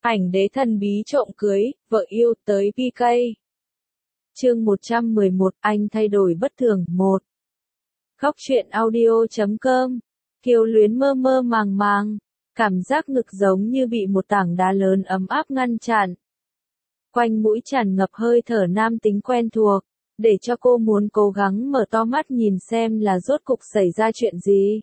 Ảnh đế thần bí trộm cưới, vợ yêu tới PK. Chương 111, anh thay đổi bất thường, 1. Góc truyện audio.com. Kiều Luyến mơ mơ màng màng, cảm giác ngực giống như bị một tảng đá lớn ấm áp ngăn chặn. Quanh mũi tràn ngập hơi thở nam tính quen thuộc, để cho cô muốn cố gắng mở to mắt nhìn xem là rốt cục xảy ra chuyện gì.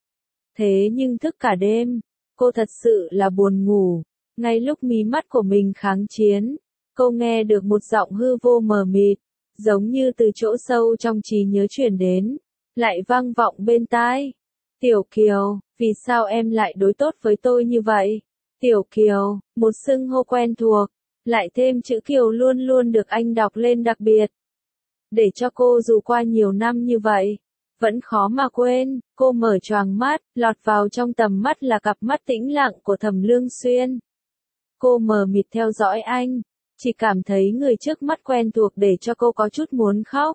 Thế nhưng thức cả đêm, cô thật sự là buồn ngủ. Ngay lúc mí mắt của mình kháng chiến, cô nghe được một giọng hư vô mờ mịt, giống như từ chỗ sâu trong trí nhớ truyền đến, lại vang vọng bên tai. Tiểu Kiều, vì sao em lại đối tốt với tôi như vậy? Tiểu Kiều, một xưng hô quen thuộc, lại thêm chữ Kiều luôn luôn được anh đọc lên đặc biệt. Để cho cô dù qua nhiều năm như vậy, vẫn khó mà quên. Cô mở choàng mắt, lọt vào trong tầm mắt là cặp mắt tĩnh lặng của Thẩm Lương Xuyên. Cô mờ mịt theo dõi anh, chỉ cảm thấy người trước mắt quen thuộc để cho cô có chút muốn khóc.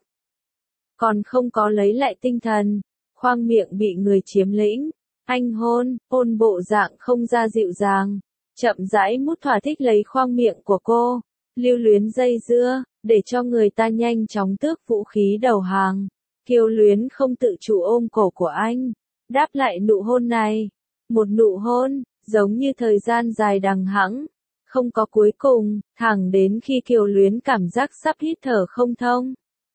Còn không có lấy lại tinh thần, khoang miệng bị người chiếm lĩnh. Anh hôn bộ dạng không ra dịu dàng, chậm rãi mút thỏa thích lấy khoang miệng của cô, lưu luyến dây dưa, để cho người ta nhanh chóng tước vũ khí đầu hàng. Kiều Luyến không tự chủ ôm cổ của anh, đáp lại nụ hôn này. Một nụ hôn, giống như thời gian dài đằng hẵng, không có cuối cùng, thẳng đến khi Kiều Luyến cảm giác sắp hít thở không thông.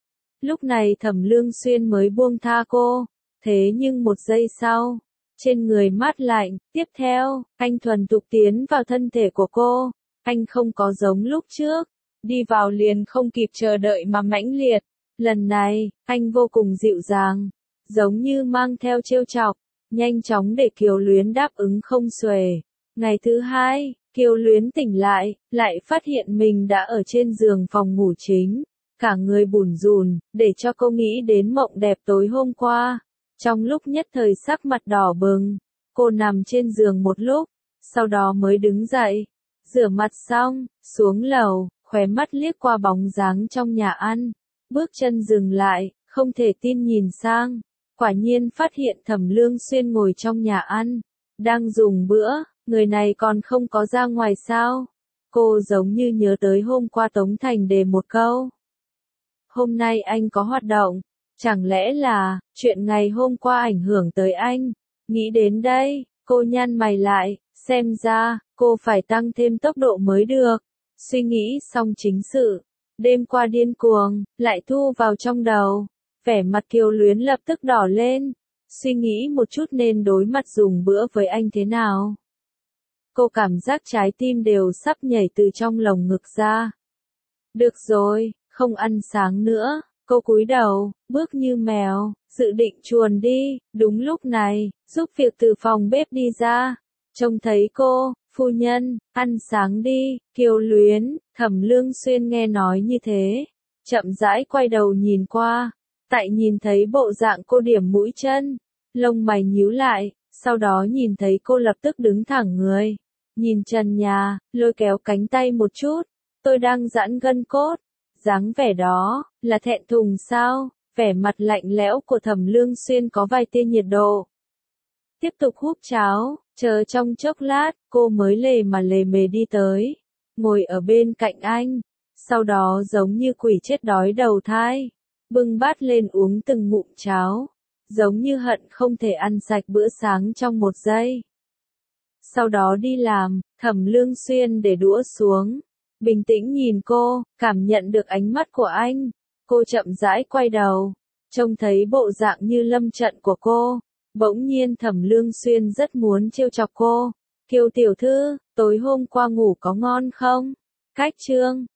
Lúc này Thẩm Lương Xuyên mới buông tha cô, thế nhưng một giây sau, trên người mát lạnh, tiếp theo, anh thuần thục tiến vào thân thể của cô. Anh không có giống lúc trước, đi vào liền không kịp chờ đợi mà mãnh liệt. Lần này, anh vô cùng dịu dàng, giống như mang theo trêu chọc, nhanh chóng để Kiều Luyến đáp ứng không xuể. Ngày thứ hai, Kiều Luyến tỉnh lại phát hiện mình đã ở trên giường phòng ngủ chính, cả người bủn rủn, để cho cô nghĩ đến mộng đẹp tối hôm qua. Trong lúc nhất thời sắc mặt đỏ bừng, cô nằm trên giường một lúc, sau đó mới đứng dậy, rửa mặt xong, xuống lầu, khóe mắt liếc qua bóng dáng trong nhà ăn, bước chân dừng lại, không thể tin nhìn sang, quả nhiên phát hiện Thẩm Lương Xuyên ngồi trong nhà ăn, đang dùng bữa. Người này còn không có ra ngoài sao? Cô giống như nhớ tới hôm qua Tống Thành đề một câu. Hôm nay anh có hoạt động, chẳng lẽ là chuyện ngày hôm qua ảnh hưởng tới anh? Nghĩ đến đây, cô nhăn mày lại, xem ra cô phải tăng thêm tốc độ mới được. Suy nghĩ xong chính sự, đêm qua điên cuồng, lại thu vào trong đầu. Vẻ mặt Kiều Luyến lập tức đỏ lên, suy nghĩ một chút nên đối mặt dùng bữa với anh thế nào. Cô cảm giác trái tim đều sắp nhảy từ trong lồng ngực ra. Được rồi, không ăn sáng nữa. Cô cúi đầu, bước như mèo, dự định chuồn đi. Đúng lúc này, giúp việc từ phòng bếp đi ra. Trông thấy cô, phu nhân, ăn sáng đi. Kiều Luyến, Thẩm Lương Xuyên nghe nói như thế, chậm rãi quay đầu nhìn qua. Tại nhìn thấy bộ dạng cô điểm mũi chân, lông mày nhíu lại. Sau đó nhìn thấy cô lập tức đứng thẳng người, nhìn trần nhà, lôi kéo cánh tay một chút. Tôi đang giãn gân cốt. Dáng vẻ đó, là thẹn thùng sao? Vẻ mặt lạnh lẽo của Thẩm Lương Xuyên có vài tia nhiệt độ. Tiếp tục húp cháo, chờ trong chốc lát, cô mới lề mà lề mề đi tới, ngồi ở bên cạnh anh. Sau đó giống như quỷ chết đói đầu thai, bưng bát lên uống từng ngụm cháo, giống như hận không thể ăn sạch bữa sáng trong một giây. Sau đó đi làm, Thẩm Lương Xuyên để đũa xuống, bình tĩnh nhìn cô, cảm nhận được ánh mắt của anh. Cô chậm rãi quay đầu, trông thấy bộ dạng như lâm trận của cô. Bỗng nhiên Thẩm Lương Xuyên rất muốn trêu chọc cô. Kiều tiểu thư, tối hôm qua ngủ có ngon không? Cách chương